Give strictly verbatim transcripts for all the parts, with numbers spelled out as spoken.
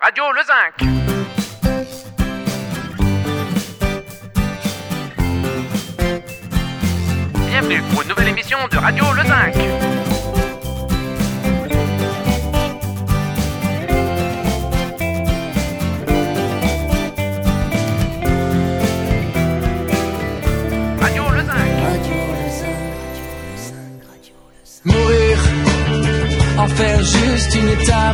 Radio Le Zinc. Bienvenue pour une nouvelle émission de Radio Le Zinc. Radio Le Zinc. Mourir, en faire juste une étape,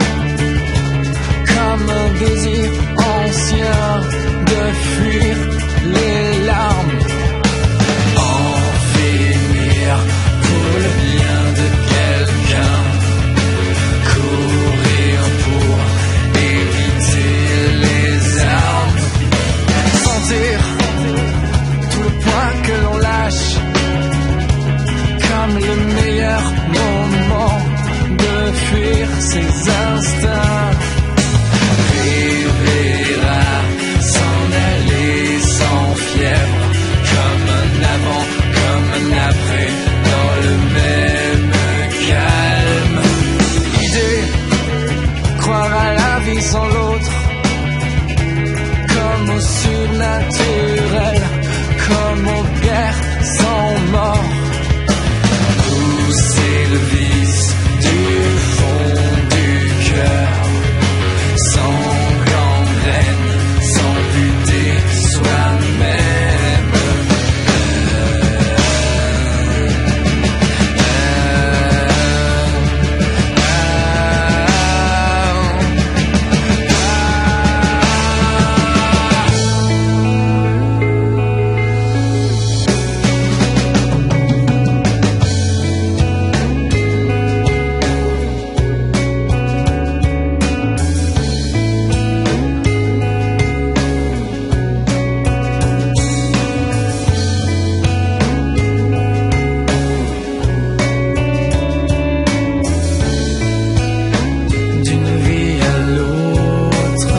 comme un désir ancien de fuir les larmes. En finir pour le bien de quelqu'un, courir pour éviter les armes, sentir tout le poids que l'on lâche, comme le meilleur moment de fuir ses instincts. Rêver à s'en aller sans fièvre, comme un avant, comme un après, dans le même calme. Idée, croire à la vie sans l'autre, comme au surnaturel, comme aux guerres sans mort. Pousser le vice du fond du cœur, sans gangrène, sans buter soi-même. Euh, D'une vie à l'autre,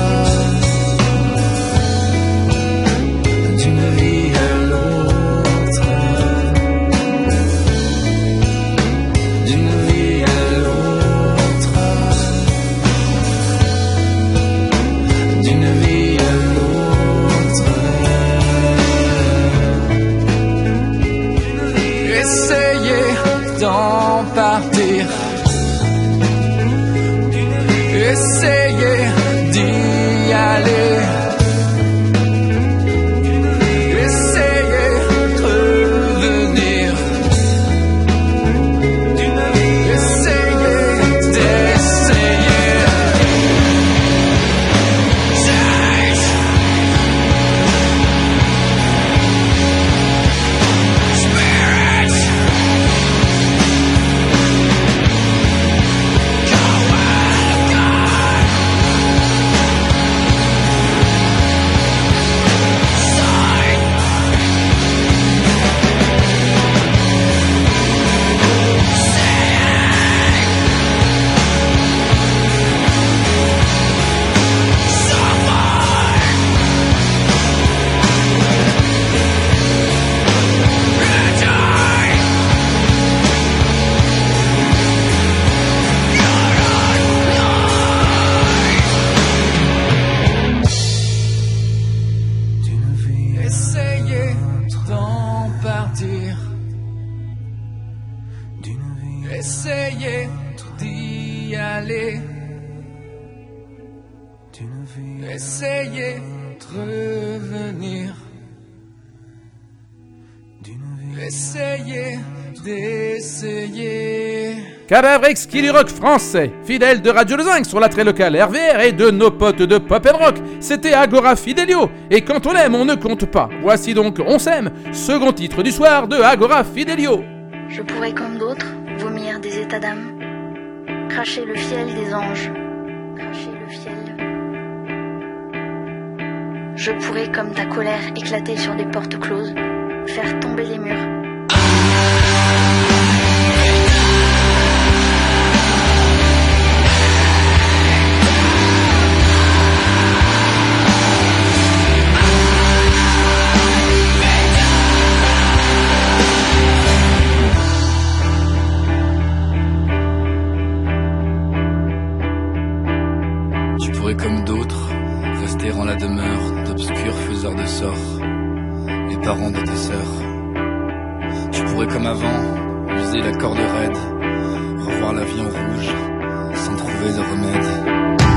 d'une vie à l'autre, d'une vie à l'autre, d'une vie à l'autre. Essayez d'en partir, essayez d'y aller, essayez de revenir, essayez d'essayer. Spirit, essayez d'en partir, essayez d'y aller, essayez de revenir, essayez d'essayer. Cadavrex qui du rock français, fidèle de Radio Le Zinc sur la très locale R V R et de nos potes de Pop and Rock, c'était Agora Fidelio, et quand on aime on ne compte pas. Voici donc On s'aime, second titre du soir de Agora Fidelio. Je pourrais comme d'autres vomir des états d'âme, cracher le fiel des anges, cracher le fiel. Je pourrais comme ta colère éclater sur des portes closes, faire tomber les murs. pourrais comme d'autres rester en la demeure d'obscurs faiseurs de sorts, les parents de tes sœurs. Tu pourrais comme avant user la corde raide, revoir la vie en rouge sans trouver de remède.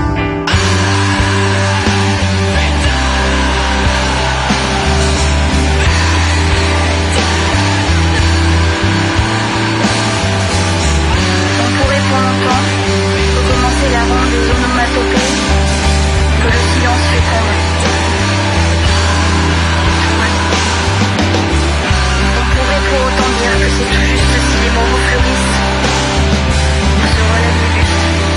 La ronde des onomatopées que le silence fait tomber. On pourrait pour autant dire que c'est tout juste si les mots fleurissent. On se relève le buste.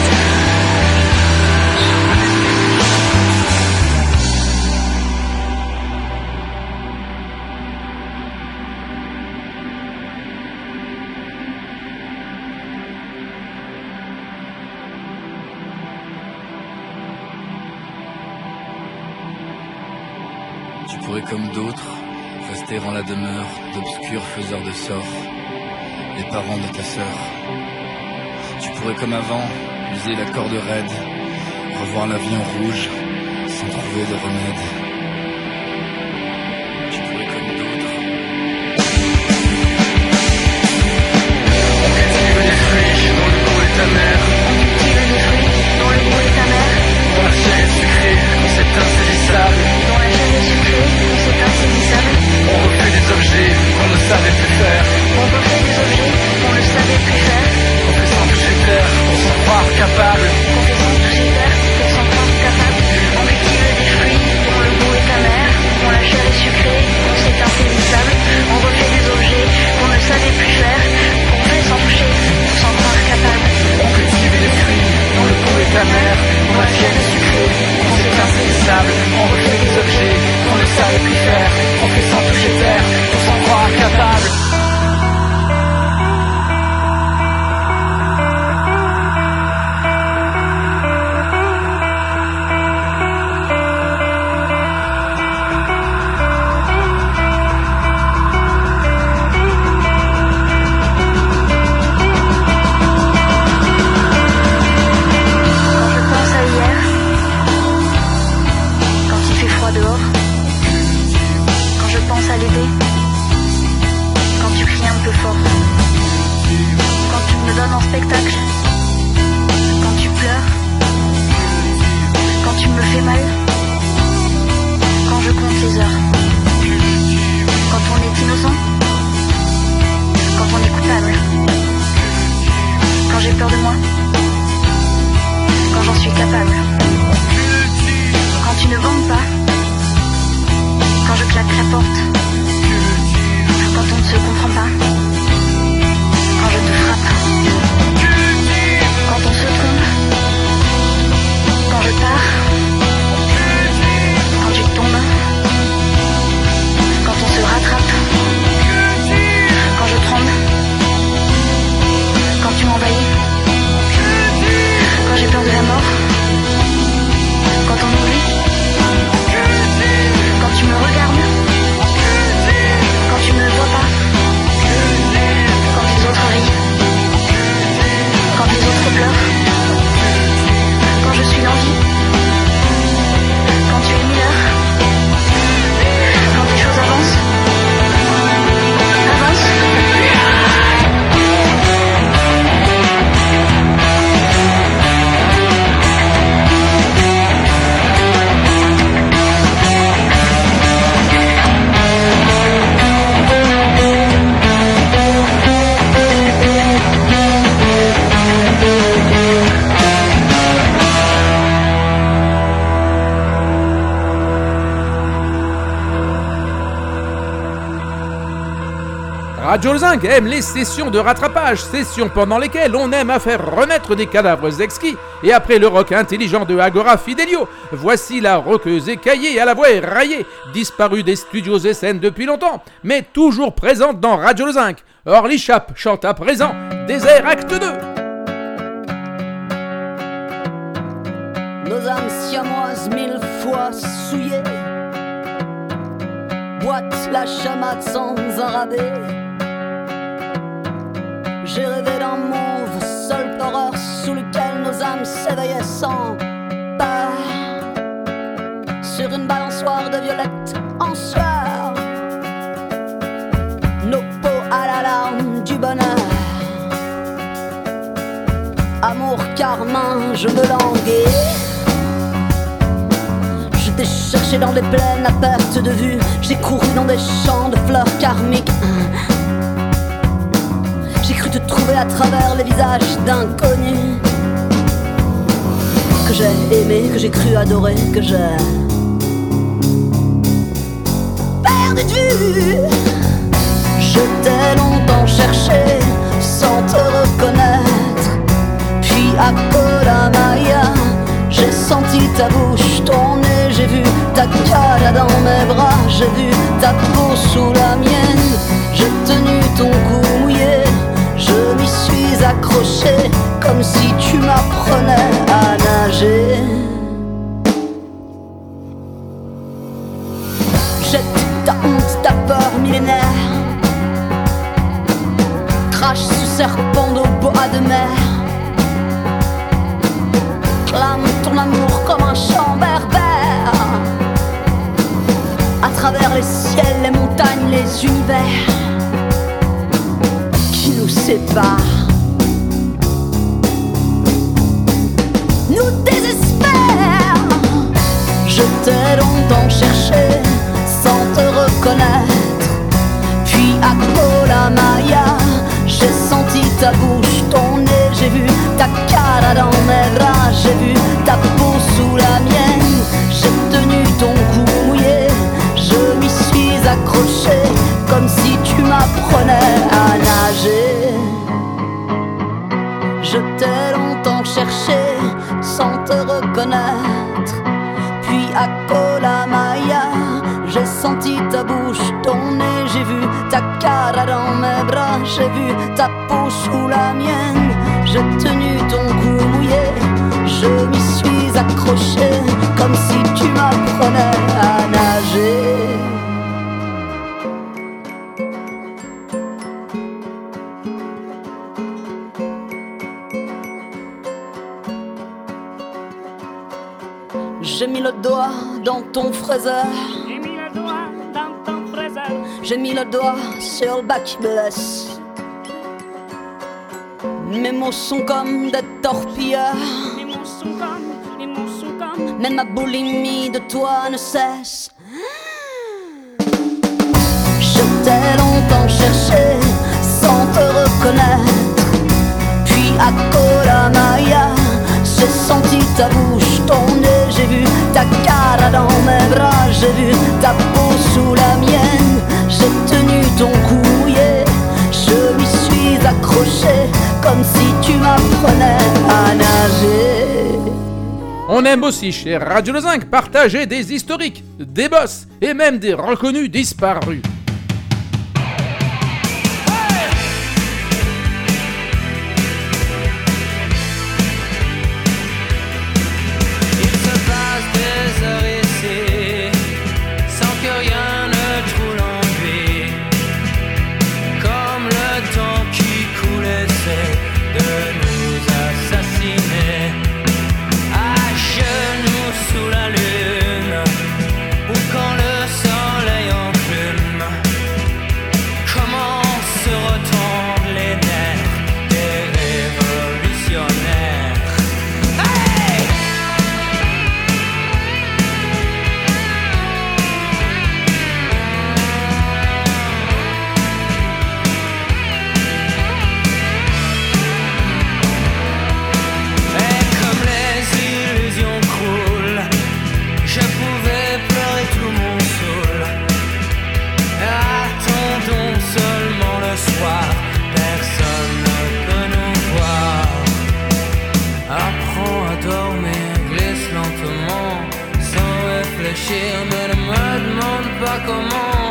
Tu pourrais comme d'autres rester en la demeure d'obscurs faiseurs de sorts, les parents de ta sœur. Tu pourrais comme avant user la corde raide, revoir la vie en rouge sans trouver de remède. Tu pourrais comme d'autres. On cultive des fruits dont le goût est amer. On cultive des fruits dont le goût est amer. Dont la chair est sucrée, quand c'est insaisissable. Dont la chair est sucrée, quand c'est insaisissable. On refait des objets qu'on ne savait plus faire. On refait des objets qu'on ne savait plus faire. On fait sans toucher terre, pour s'en croire capable. On fait sans toucher terre, pour s'en croire capable. On cultive des fruits dont le goût est amer. Dont la chair est sucrée, quand c'est insaisissable. On refait des objets qu'on ne savait plus faire. Qu'on fait sans toucher, pour s'en croire capable. On cultive des fruits dont le goût est amer. Dont la chair est sucrée, quand c'est insaisissable. On refait des objets qu'on ne savait plus faire. On fait sans toucher terre, pour s'en croire capable. Radio Le Zinc aime les sessions de rattrapage, sessions pendant lesquelles on aime à faire renaître des cadavres exquis. Et après le rock intelligent de Agora Fidelio, voici la rockeuse écaillée à la voix éraillée, disparue des studios S N depuis longtemps, mais toujours présente dans Radio Le Zinc. Orly Chap chante à présent Désert Acte deux. Nos âmes siamoises mille fois souillées, boite la chamade sans un rabais. J'ai rêvé d'un mauve, seule horreur sous lequel nos âmes s'éveillaient sans pas. sur une balançoire de violettes en sueur. Nos peaux à l'alarme du bonheur. Amour carmin, je me languais. Je t'ai cherché dans des plaines à perte de vue. J'ai couru dans des champs de fleurs karmiques. J'ai cru te trouver à travers les visages d'inconnus que j'ai aimé, que j'ai cru adorer, que j'ai perdu de vue. Je t'ai longtemps cherché sans te reconnaître. Puis à Kolamaya, j'ai senti ta bouche, ton nez, j'ai vu ta cara dans mes bras, j'ai vu ta peau sous la mienne, j'ai tenu ton cou mouillé, je m'y suis accroché comme si tu m'apprenais à nager. Jette ta honte, ta peur millénaire, crache sous serpent d'eau, bois de mer. Clame ton amour comme un chant berbère à travers les ciels, les montagnes, les univers qui nous séparent, nous désespèrent. Je t'ai longtemps cherché sans te reconnaître. Puis à Kolamaya, j'ai senti ta bouche, ton nez, j'ai vu ta cara dans mes bras, j'ai vu ta peau sous la mienne, j'ai tenu ton cou mouillé, je m'y suis accroché comme si tu m'apprenais à nager. Je t'ai longtemps cherché sans te reconnaître. Puis à Kolamaya, j'ai senti ta bouche, ton nez, j'ai vu ta cara dans mes bras, j'ai vu ta peau sous la mienne, j'ai tenu ton cou mouillé, je m'y suis accroché comme si tu m'apprenais à nager. J'ai mis le doigt dans ton fraiseur. J'ai mis le doigt dans ton fraiseur. J'ai mis le doigt sur le bas qui blesse. Mes mots sont comme des torpilleurs. Les mots sont comme, les mots sont comme. Mais ma boulimie de toi ne cesse. Je t'ai longtemps cherché sans te reconnaître. Puis à Kolamaya, j'ai senti ta bouche, ton nez, j'ai vu ta cara dans mes bras, j'ai vu ta peau sous la mienne, j'ai tenu ton cou mouillé, je m'y suis accroché comme si tu m'apprenais à nager. On aime aussi chez Radio Le Zinc partager des historiques, des boss et même des reconnus disparus. Mais ne me demande pas comment.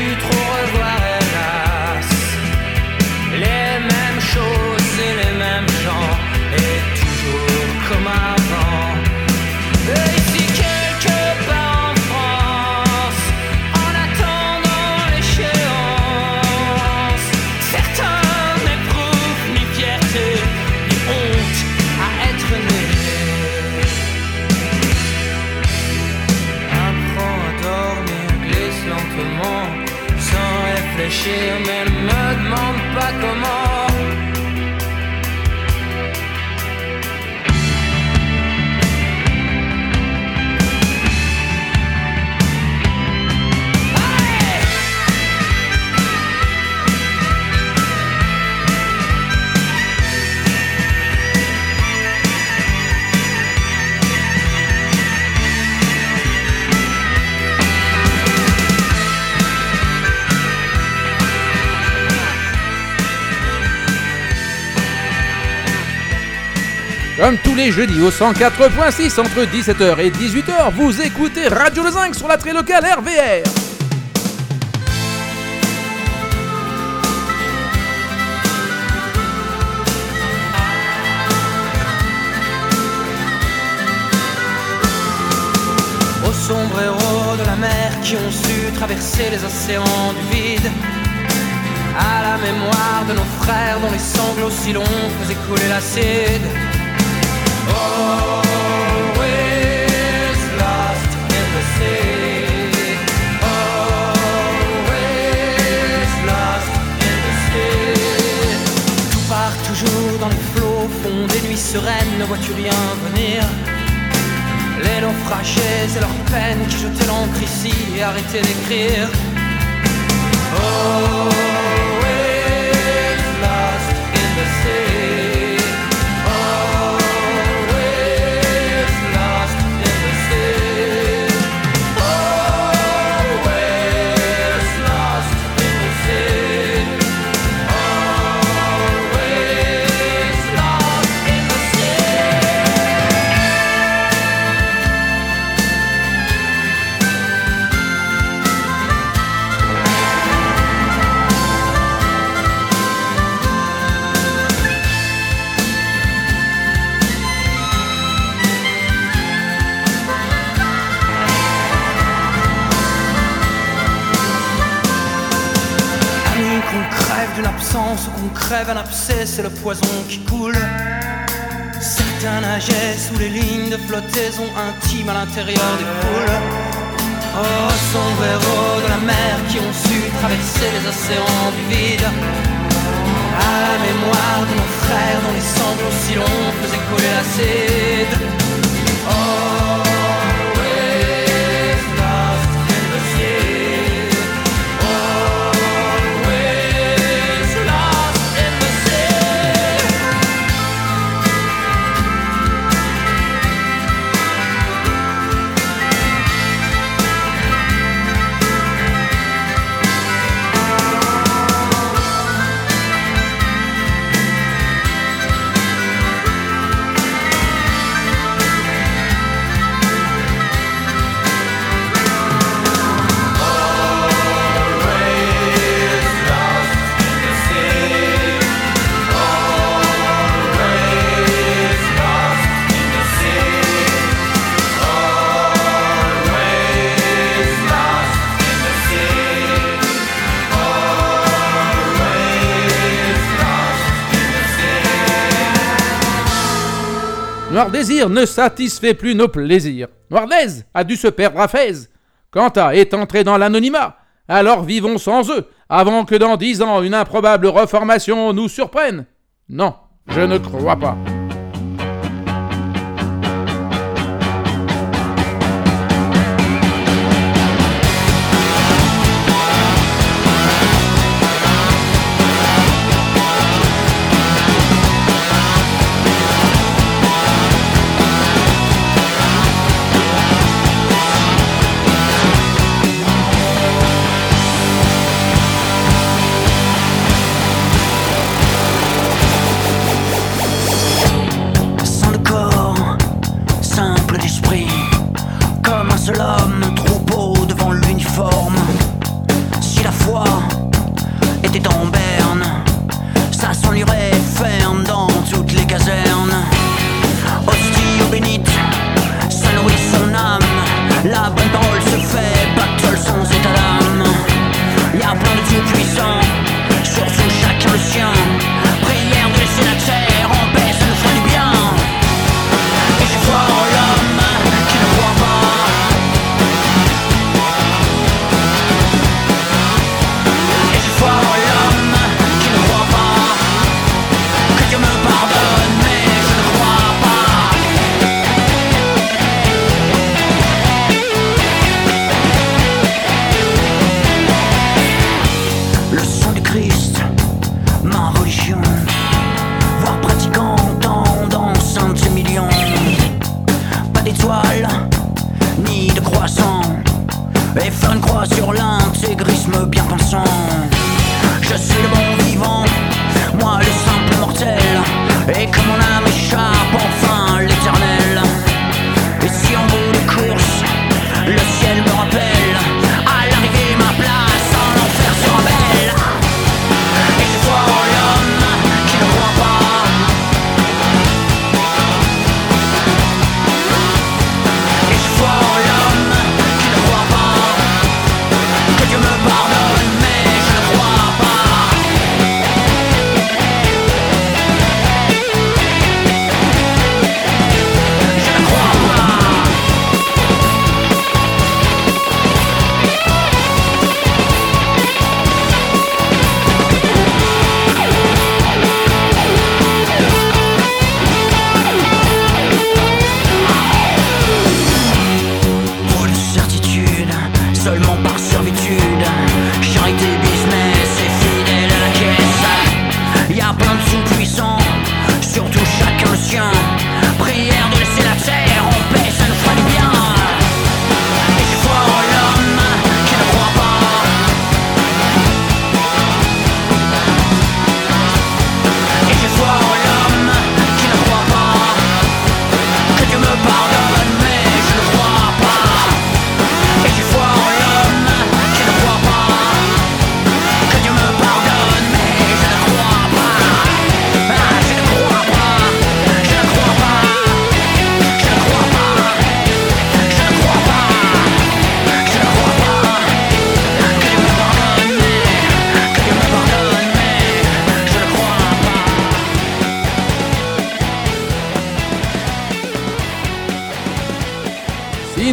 Même Comme tous les jeudis au cent quatre point six entre dix-sept heures et dix-huit heures, vous écoutez Radio Le Zinc sur la très locale R V R. Aux sombres héros de la mer qui ont su traverser les océans du vide, à la mémoire de nos frères dont les sanglots si longs faisaient couler l'acide. Always lost in the sea. Always lost in the sea. Tout part toujours dans les flots, font des nuits sereines, ne vois-tu rien venir? Les naufragés et leurs peines qui jetaient l'encre ici et arrêtaient d'écrire. Always lost in the sea. Always lost in the sea. Always lost in the sea. Always lost in the sea. D'une absence ou qu'on crève un abcès, c'est le poison qui coule. Certains nageaient sous les lignes de flottaison intimes à l'intérieur des poules. Oh, sombres héros de la mer qui ont su traverser les océans du vide, à la mémoire de nos frères dont les sanglots si longs faisaient couler l'acide. Always lost in the sea. Always lost in the sea. Noir Désir ne satisfait plus nos plaisirs. Noirdaise a dû se perdre à Fès. Quanta est entré dans l'anonymat. Alors vivons sans eux, avant que dans dix ans une improbable reformation nous surprenne. Non, je ne crois pas.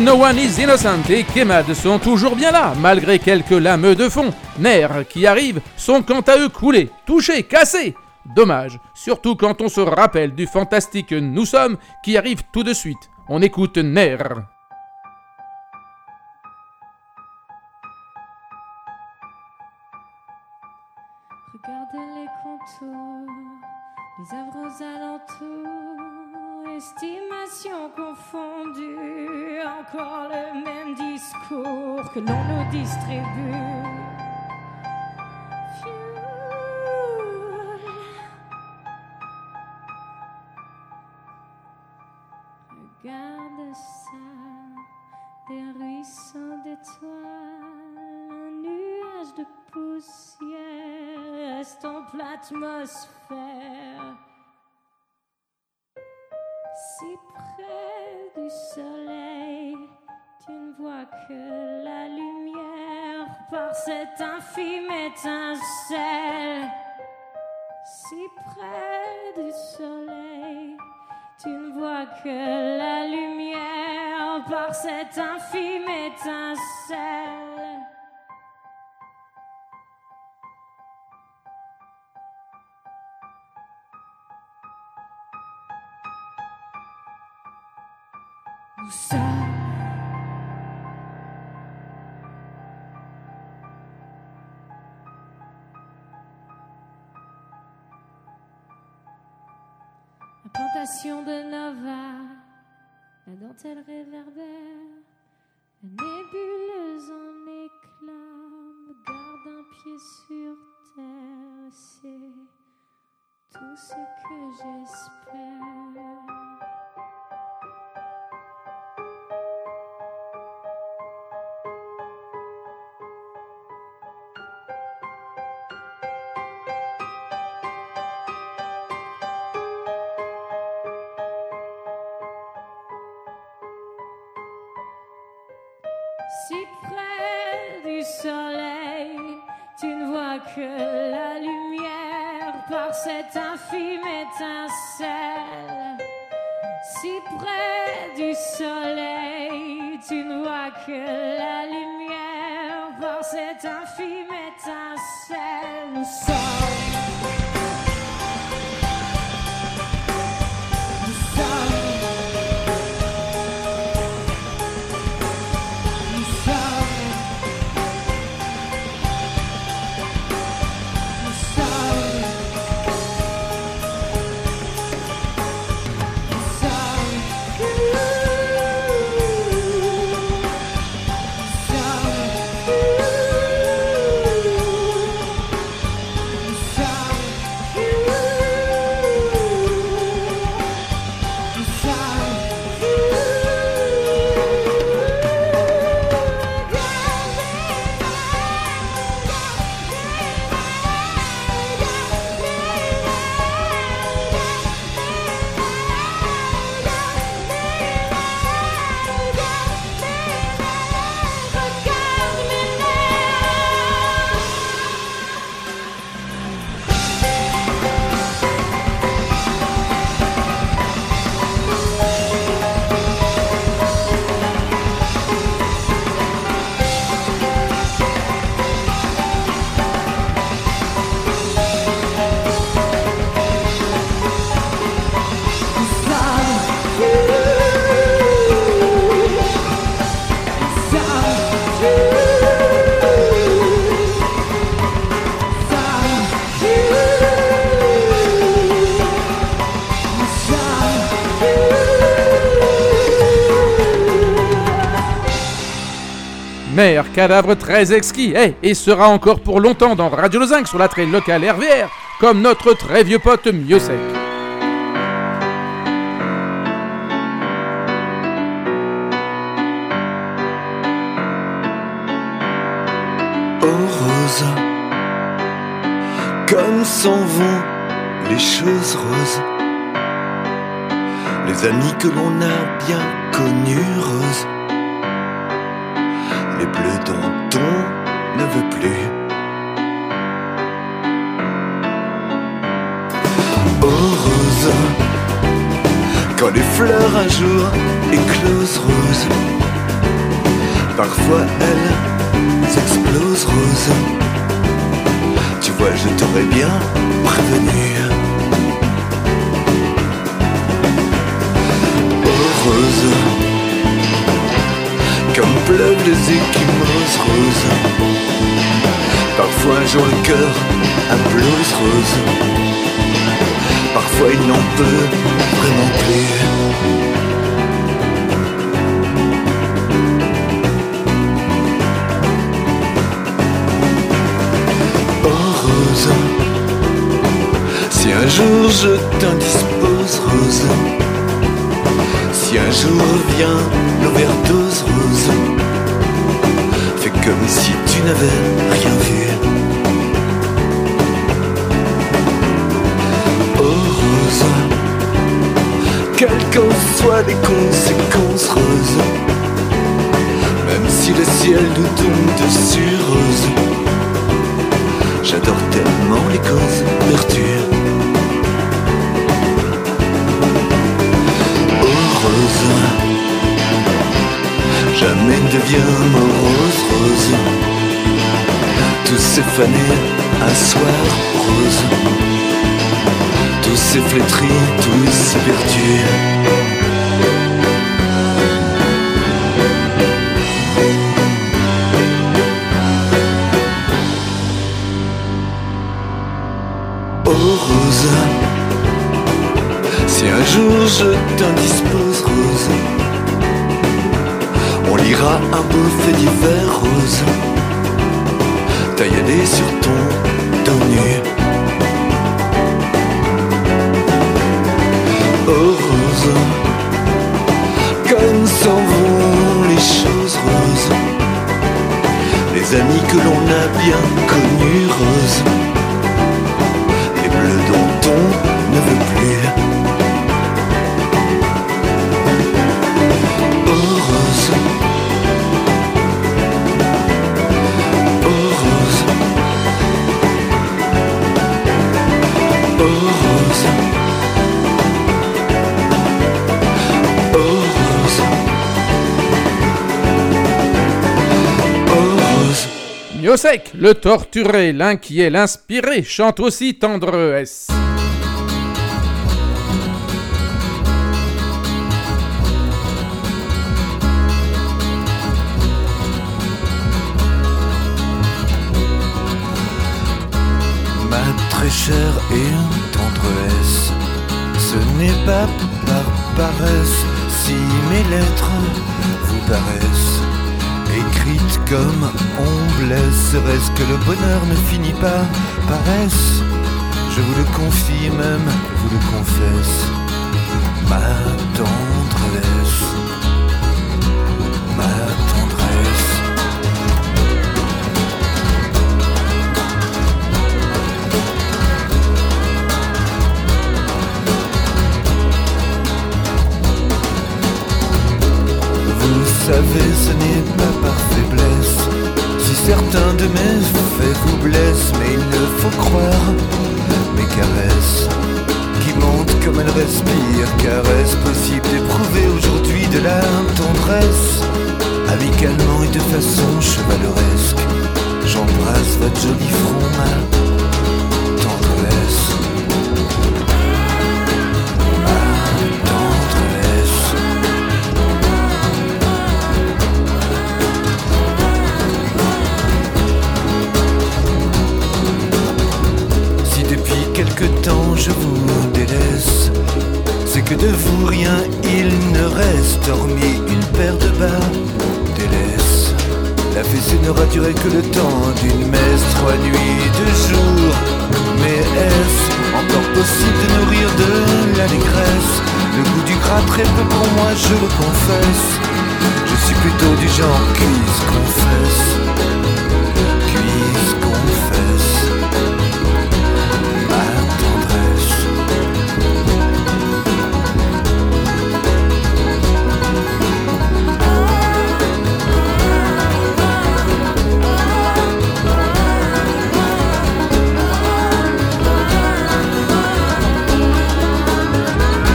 No One Is Innocent et Kemad sont toujours bien là, malgré quelques lames de fond. Nerfs qui arrivent sont quant à eux coulés, touchés, cassés. Dommage, surtout quand on se rappelle du fantastique Nous sommes qui arrive tout de suite. On écoute Nerfs. Regardez les contours, les œuvres aux alentours, estimation confondue, encore le même discours que l'on nous distribue. Regarde ça, des ruisseaux d'étoiles, un nuage de poussière estompe l'atmosphère. Si près du soleil, tu ne vois que la lumière par cette infime étincelle. Si près du soleil, tu ne vois que la lumière par cette infime étincelle. Nous sommes la plantation de Nova, la dentelle réverbère, la nébuleuse en éclats me garde un pied sur terre. C'est tout ce que j'espère. Si près du soleil, tu ne vois que la lumière par cette infime étincelle. Si près du soleil, tu ne vois que la lumière par cette infime étincelle. Nous sommes Mère, cadavre très exquis, hey, et sera encore pour longtemps dans Radio Le Zinc sur la très locale R V R, comme notre très vieux pote Mieux Sec. Oh Rose, comme s'en vont les choses roses, les amis que l'on a bien connus, Rose, les bleus dont on ne veut plus. Oh Rose, quand les fleurs un jour éclosent, Rose, Parfois elles explosent rose. Tu vois, je t'aurais bien prévenu. Oh rose, comme pleuvent les échymoses roses. Parfois un jour le cœur implose rose. Parfois il n'en peut vraiment plus. Si un jour je t'indispose rose, si un jour vient l'overdose rose, fais comme si tu n'avais rien vu. Oh rose, quelles qu'en soient les conséquences rose, même si le ciel nous tombe dessus rose, j'adore tellement les causes perdues. Oh rose, jamais ne deviens morose rose. Tout s'est fané un soir rose. Tout s'est flétri, tout s'est perdu. Si un jour je t'indispose rose, on lira un beau fait divers rose, tailladé sur ton dos nu. Oh rose, comme s'en vont les choses roses, les amis que l'on a bien connus rose, les bleus dont on ne veut plus. Miosek, le torturé, l'inquiet, l'inspiré, chante aussi tendresse. Ma très chère et tendresse, ce n'est pas par paresse si mes lettres vous paraissent écrites comme on blesse. Serait-ce que le bonheur ne finit pas par S? Je vous le confie même, vous le confesse. Ma tendresse, ma tendresse. Vous savez, ce n'est pas par faiblesse si certains de mes faits vous blessent, mais il ne faut croire mes caresses qui montent comme elles respirent. Car est-ce possible d'éprouver aujourd'hui de la tendresse? Amicalement et de façon chevaleresque, j'embrasse votre joli front, ma tendresse. Quelque temps je vous délaisse, c'est que de vous rien il ne reste, hormis une paire de bas délaisse. La fessée n'aura duré que le temps d'une messe, trois nuits, deux jours. Mais est-ce encore possible de nourrir de l'allégresse? Le goût du gras très peu pour moi, je le confesse. Je suis plutôt du genre cuisse confesse, cuisse confesse.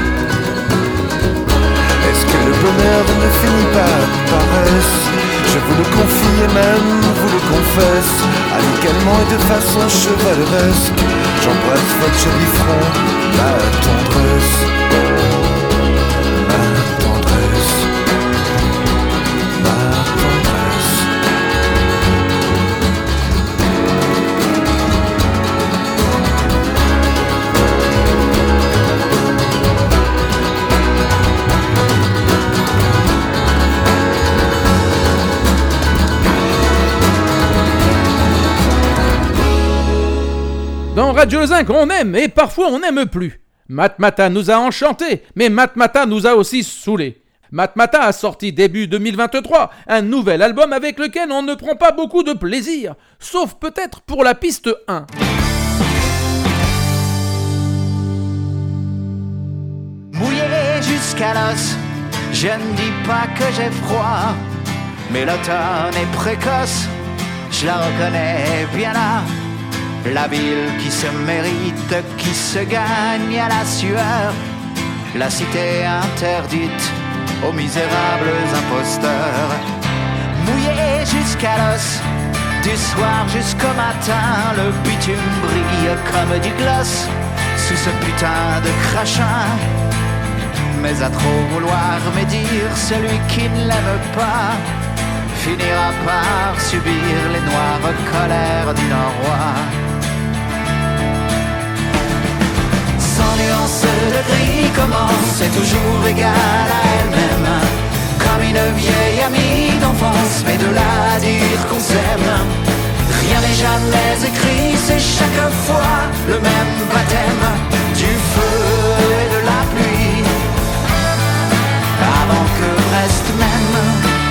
Ne finit pas par S. Je vous façon chevaleresque. J'embrasse votre joli front, ma tendresse, ma tendresse, ma tendresse. Dans Radio Zinc, on aime et parfois on n'aime plus. Matmata nous a enchantés, mais Matmata nous a aussi saoulés. Matmata a sorti début deux mille vingt-trois un nouvel album avec lequel on ne prend pas beaucoup de plaisir, sauf peut-être pour la piste un. Mouillé jusqu'à l'os, je ne dis pas que j'ai froid, mais l'automne est précoce, je la reconnais bien là. La ville qui se mérite, qui se gagne à la sueur, la cité interdite aux misérables imposteurs. Mouillé jusqu'à l'os, du soir jusqu'au matin, le bitume brille comme du gloss sous ce putain de crachin. Mais à trop vouloir médire, celui qui ne l'aime pas finira par subir les noires colères du Nord-Roi. Sans nuance de gris, commence, c'est toujours égal à elle-même. Comme une vieille amie d'enfance, mais de là à dire qu'on s'aime, rien n'est jamais écrit, c'est chaque fois le même baptême du feu et de la pluie, avant que Brest m'aime.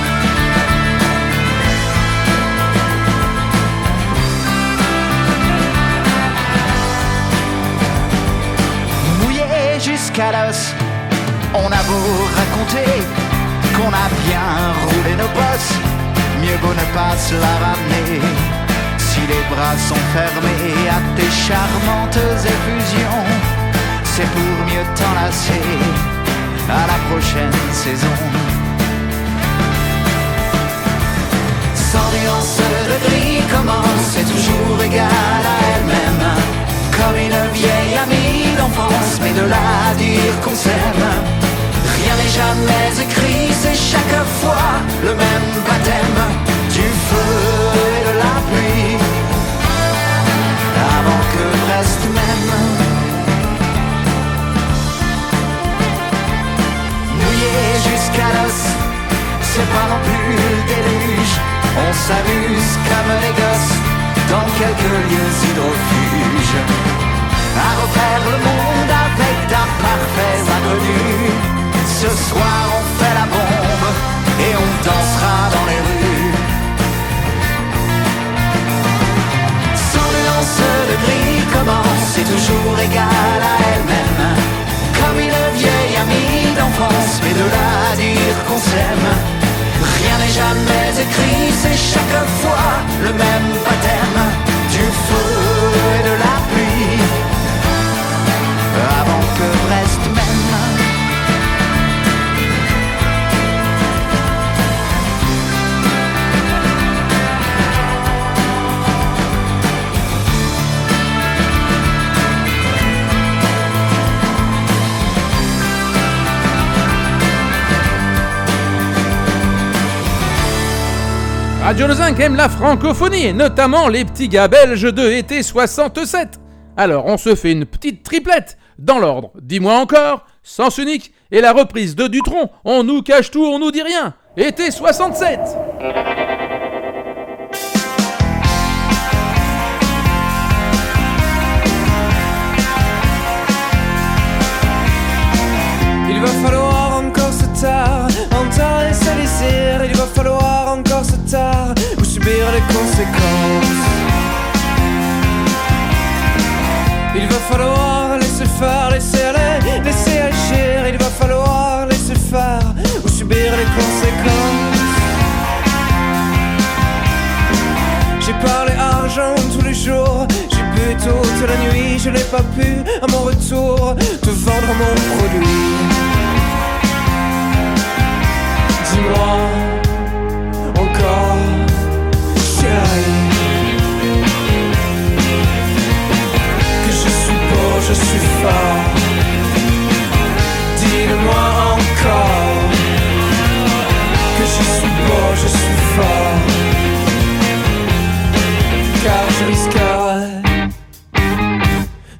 Jusqu'à l'os, on a beau raconter qu'on a bien roulé nos bosses, mieux vaut ne pas se la ramener. Si les bras sont fermés à tes charmantes effusions, c'est pour mieux t'enlacer à la prochaine saison. Sans nuance de gris commence, c'est toujours égal à elle-même. Comme une vieille amie d'enfance, mais de là à dire qu'on s'aime, rien n'est jamais écrit, c'est chaque fois le même baptême du feu et de la pluie, avant que Brest m'aime. Mouillé jusqu'à l'os, c'est pas non plus le déluge, on s'amuse comme les gosses dans quelques lieux hydrofuges, à refaire le monde avec d'imparfaits inconnus. Ce soir on fait la bombe et on dansera dans les rues. Sans nuance de gris commence, c'est toujours égal à elle-même. Comme une vieille amie d'enfance, mais de là à dire qu'on s'aime, rien n'est jamais écrit, c'est chaque fois le même baptême du feu et de la pluie, avant que Brest m'aime. Radio Le Zinc aime la francophonie, et notamment les petits gars belges de été soixante-sept. Alors on se fait une petite triplette, dans l'ordre, dis-moi encore, Sens Unique et la reprise de Dutronc, on nous cache tout, on nous dit rien, été soixante-sept. Il va falloir encore se tard, entendre et se laisser. Il va falloir encore se tard ou subir les conséquences. Il va falloir laisser faire, laisser aller, laisser agir. Il va falloir laisser faire ou subir les conséquences. J'ai parlé argent tous les jours, j'ai bu toute la nuit, je n'ai pas pu à mon retour te vendre mon produit. Dis-moi encore, chérie.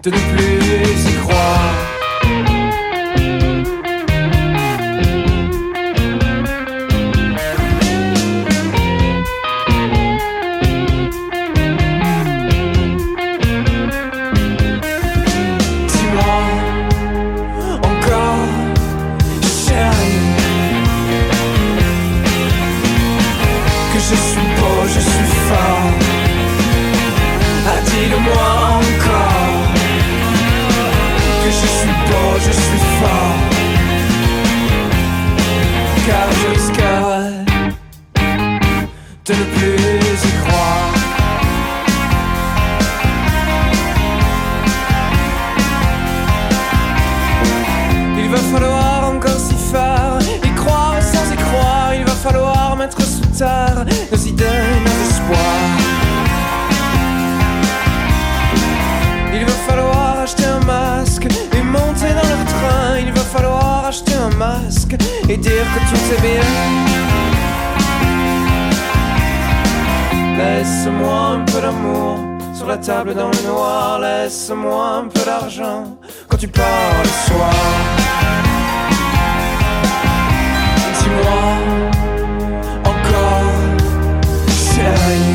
de ne plus y croire. Je suis beau, je suis fort. Ah, dis-le-moi encore. Que je suis beau, je suis fort. Car je risquerais de ne plus y croire. Il va falloir encore s'y faire, y croire sans y croire. Il va falloir mettre sous terre nos idées, nos espoirs. Il va falloir acheter un masque et monter dans le train. Il va falloir acheter un masque et dire que tout est bien. Laisse-moi un peu d'amour sur la table dans le noir. Laisse-moi un peu d'argent quand tu pars le soir. Dis-moi encore, chérie,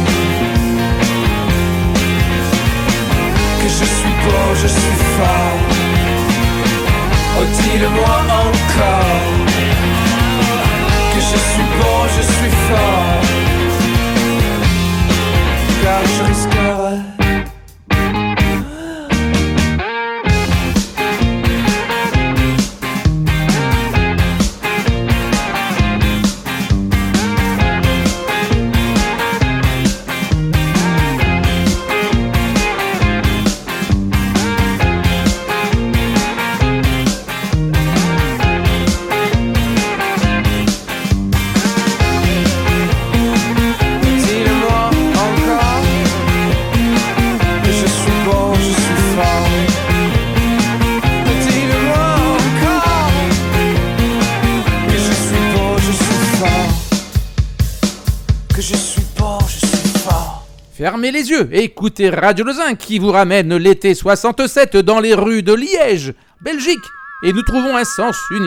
que je suis beau, je suis fort. Oh, dis-le-moi encore, que je suis beau, je suis fort. Car je risquerais Fermez les yeux et écoutez Radio Le Zinc qui vous ramène l'été soixante-sept dans les rues de Liège, Belgique, et nous trouvons un sens unique.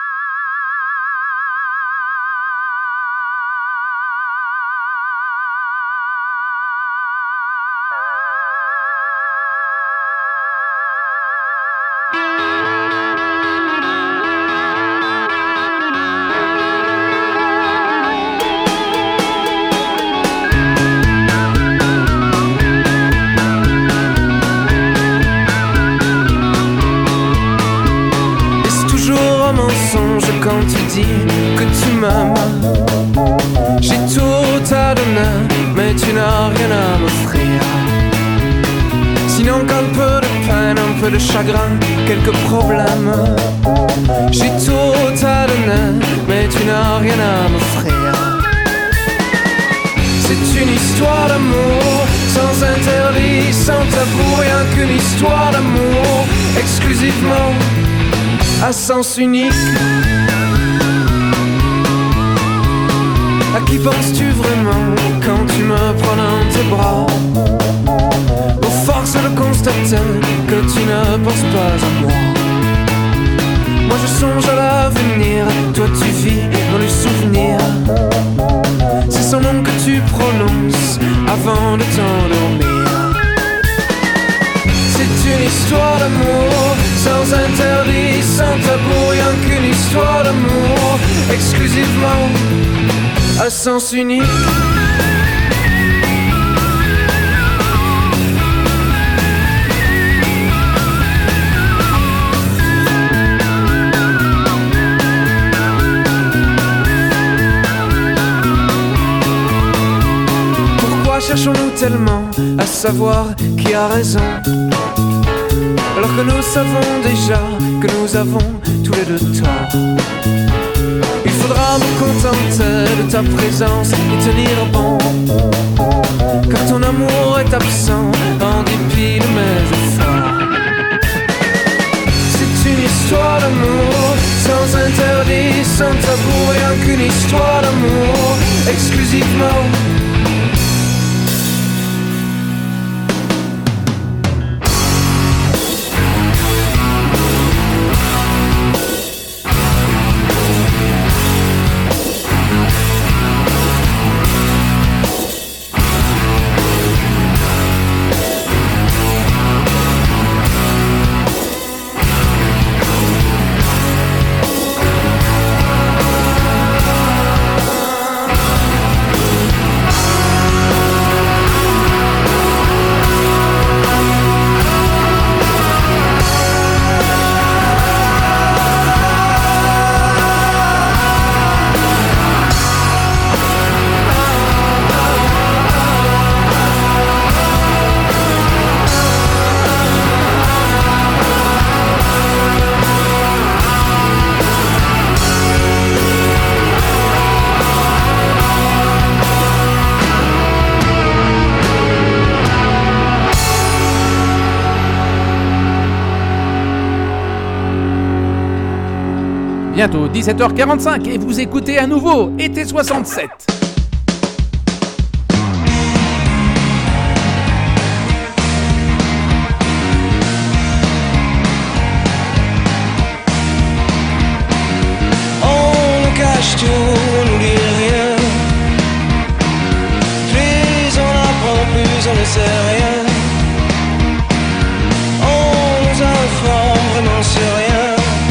Quand tu dis que tu m'aimes, j'ai tout à donner, mais tu n'as rien à m'offrir. Sinon qu'un peu de peine, un peu de chagrin, quelques problèmes. J'ai tout à donner, mais tu n'as rien à m'offrir. C'est une histoire d'amour, sans interdit, sans tabou, rien qu'une histoire d'amour, exclusivement à sens unique. À qui penses-tu vraiment quand tu me prends dans tes bras? Aux forces de constater que tu ne penses pas à moi. Moi je songe à l'avenir, toi tu vis dans les souvenirs. C'est son nom que tu prononces avant de t'endormir. C'est une histoire d'amour, sans interdit, sans tabou, rien qu'une histoire d'amour, exclusivement à sens unique. Pourquoi cherchons-nous tellement à savoir qui a raison, alors que nous savons déjà que nous avons tous les deux tort? Il faudra me contenter de ta présence et tenir bon, car ton amour est absent en dépit de mes efforts. C'est une histoire d'amour, sans interdit, sans tabou, rien qu'une histoire d'amour, exclusivement bientôt dix-sept heures quarante-cinq et vous écoutez à nouveau Été soixante-sept. On nous cache tout, on nous dit rien. Plus on apprend, plus on ne sait rien. On nous informe vraiment sur rien.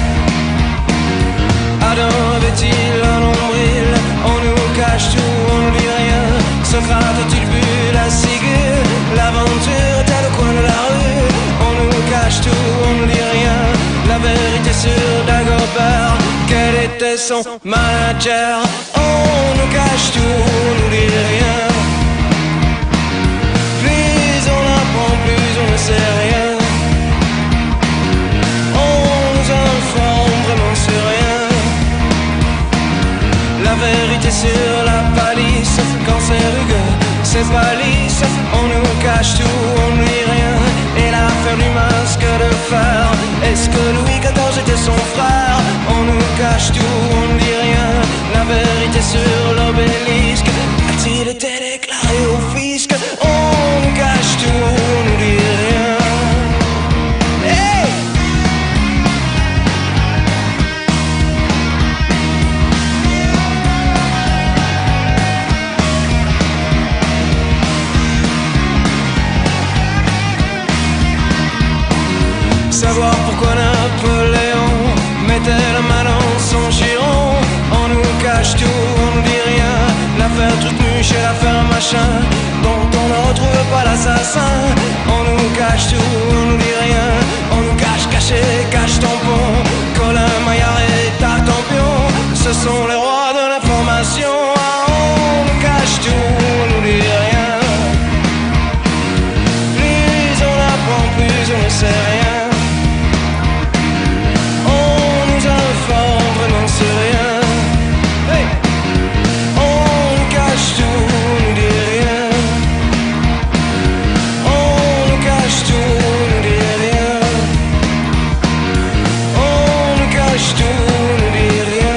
Adam avait-il un nombril? On nous cache tout, on ne dit rien. Socrate a-t-il bu la ciguë? L'aventure est à le coin de la rue. On nous cache tout, on ne dit rien. La vérité sur Dagobert, quel était son manager? On nous cache tout, on nous dit rien. Plus on apprend, plus on ne sait rien. On nous informe vraiment sur rien. La vérité sur la palisse, quand c'est rugueux, c'est pas lisse. On nous cache tout, on ne dit rien. Et l'affaire du masque de fer, est-ce que Louis quatorze était son frère? On nous cache tout, on ne dit rien. La vérité sur l'obélisque, a-t-il été déclaré au fisc? On nous cache tout, on ne dit rien. Hey! Savoir pourquoi Napoléon mettait la main dans son giron. On nous cache tout, on nous dit rien. L'affaire Trucmuche et l'affaire machin, dont on ne retrouve pas l'assassin. On nous cache tout, on nous dit rien. On nous cache, caché, cache tampon. Colin, Maillard et Tartampion, ce sont les rois de l'information. Ah, on nous cache tout, on nous dit rien. Plus on apprend, plus on ne sait rien. Vraiment sur rien. Hey! On nous cache tout, on nous dit rien. On nous cache tout, on nous dit rien. On nous cache tout, on nous dit rien.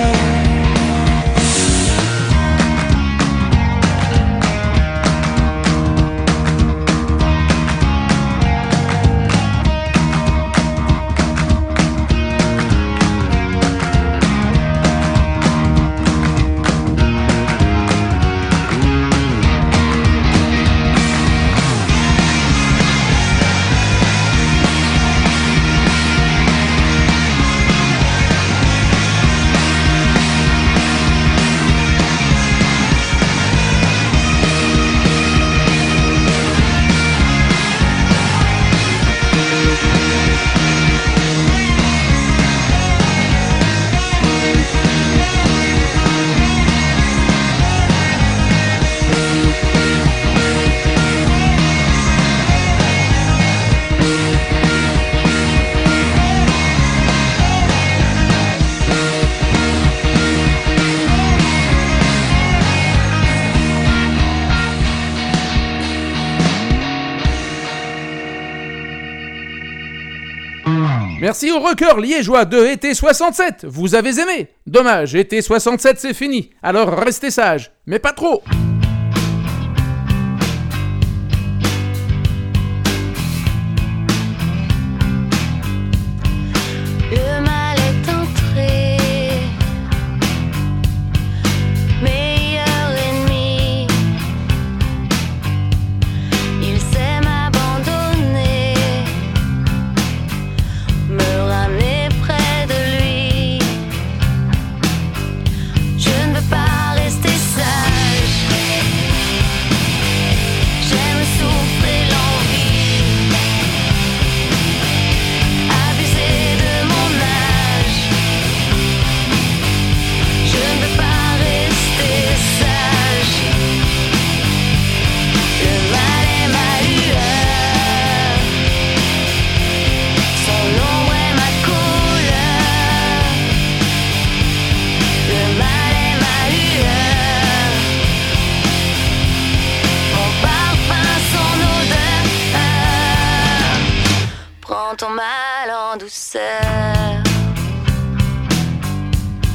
Merci aux rockers liégeois de Été soixante-sept, vous avez aimé. Dommage, Été soixante-sept c'est fini, alors restez sages, mais pas trop. Le mal est entré, meilleur ennemi. Il sait m'abandonner, me ramener près de lui. Je ne veux pas rester sage. J'aime souffrir l'envie, abuser de mon âge. Je ne veux pas rester sage. Le mal est ma lueur, son ombre est ma couleur. Le mal est ma lueur, mon parfum, son odeur. Prends ton mal en douceur.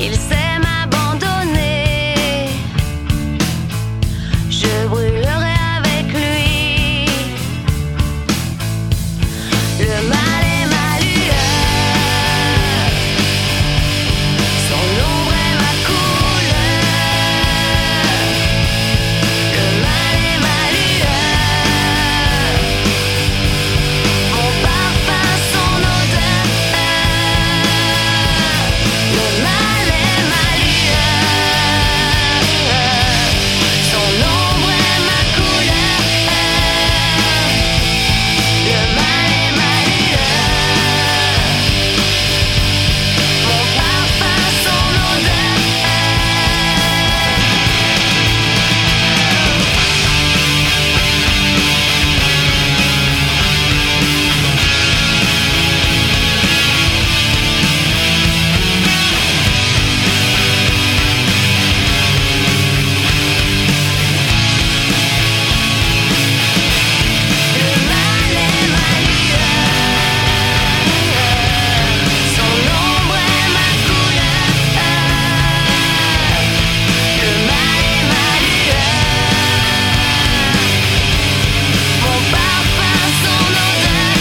il sait m'abandonner. Je brûlerai avec lui. Le mal est ma lueur, son ombre est ma couleur. Le mal est ma lueur, mon parfum, son odeur. Le mal est ma lueur, son ombre est ma couleur. Le mal est ma lueur, mon parfum, son odeur. Le mal est ma lueur, son ombre est ma couleur. Le mal est ma lueur, mon parfum, son odeur.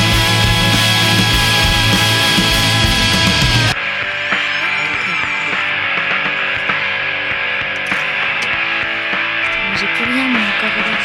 J'ai plus rien, mais encore regarde.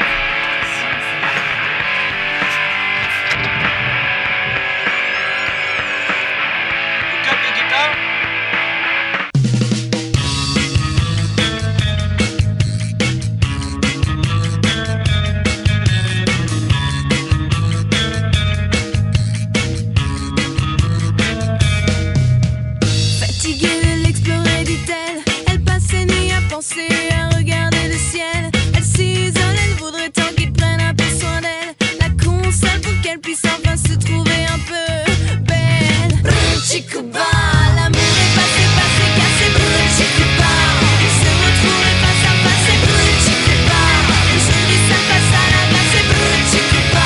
Fatiguée de l'explorer, dit-elle, elle passe ses nuits à penser, à regarder le ciel. Elle s'isole, elle voudrait tant qu'il prenne un peu soin d'elle, la console pour qu'elle puisse enfin se trouver un peu belle. Chicuba, l'amour est passé, passé, cassé, brûle, Chicuba. Ils se retrouvent face à face, et brûle, Chicuba. Aujourd'hui ça passe à la glace, et brûle, Chicuba.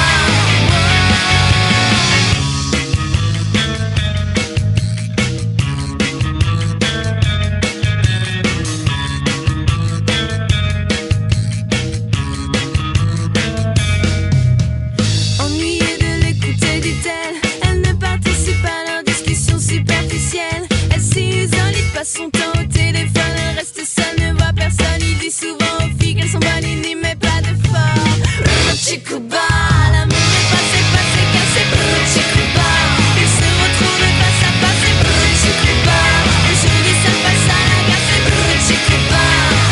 Ennuyée de l'écouter, dit-elle, elle ne participe à leur discussion superficielle. Elle s'isole, il passe son temps au téléphone, elle reste seule, ne voit personne. Il dit souvent aux filles qu'elles sont bonnes, il n'y met pas d'effort. Chicuba, l'amour est passé, passé, cassé, brûle, Chicuba. Ils se retrouvent face à face, et brûle, Chicuba. Aujourd'hui ça passe à la glace, et brûle, Chicuba.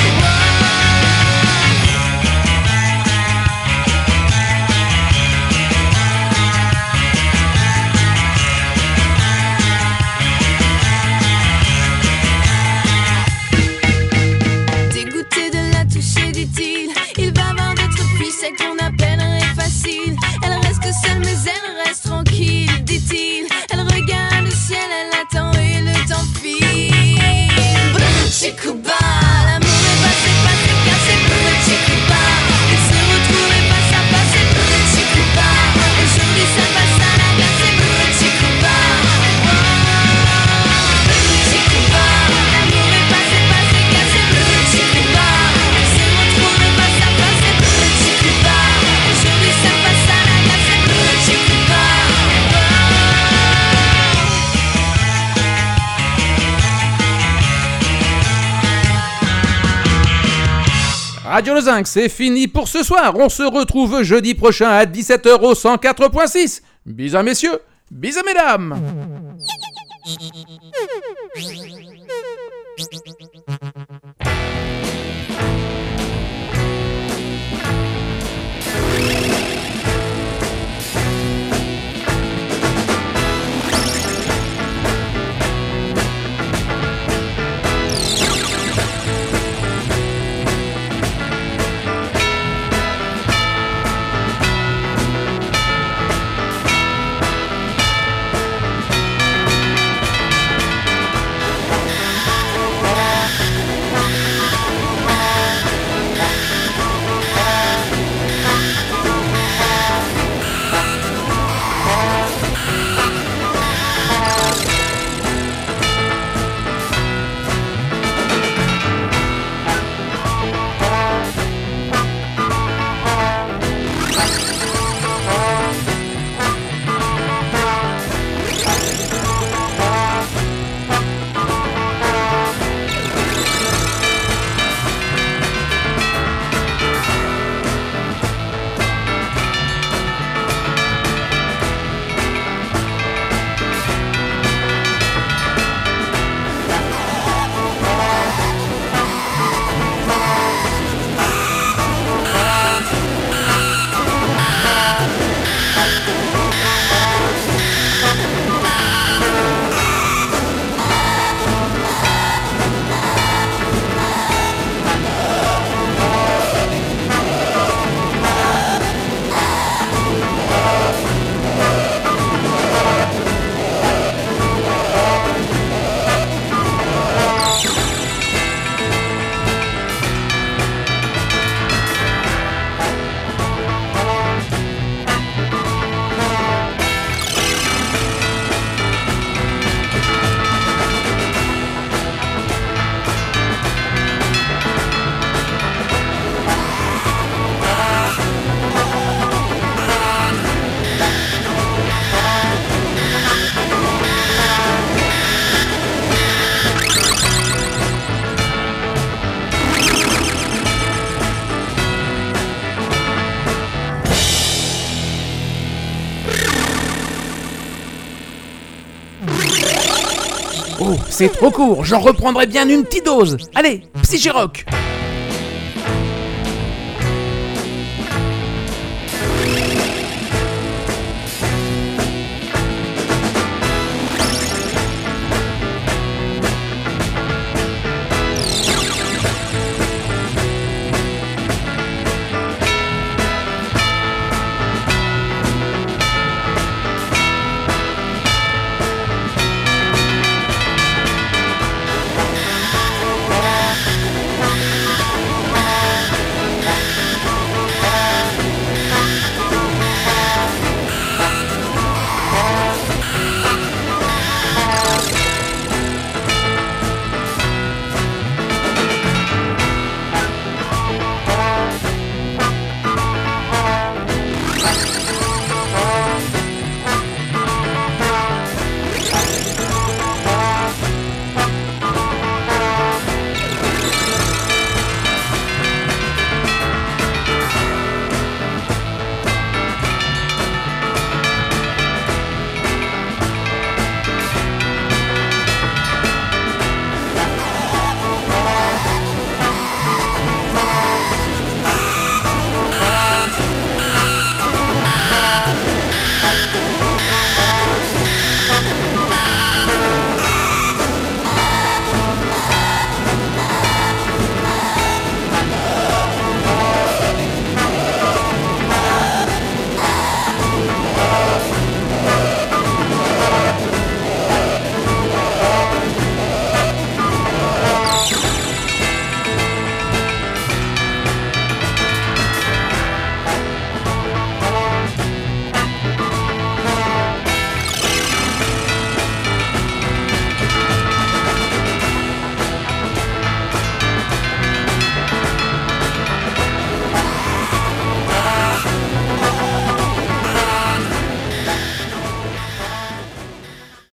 Dégoûté de la toucher, dit-il, il va avoir d'autres filles, celles qu'on appellerait faciles. Elle reste seule, mais elle reste tranquille, dit-il. Elle regarde le ciel, elle attend et le temps file. Brûle, Chicuba, l'amour est passé, passé, cassé, brûle, Chicuba. Ils se retrouvent face à face, et brûle, Chicuba. Aujourd'hui ça passe à la glace, et brûle, Chicuba. Brûle, Chicuba, l'amour est passé, passé, cassé, brûle, Chicuba. Ils se retrouvent face à face, et brûle, Chicuba. Aujourd'hui ça passe à la glace, et brûle, Chicuba. Radio Le Zinc, c'est fini pour ce soir. On se retrouve jeudi prochain à dix-sept heures au cent quatre point six. Bisous messieurs, bisous mesdames. c'est trop court, j'en reprendrai bien une petite dose. Allez, Psyché Rock.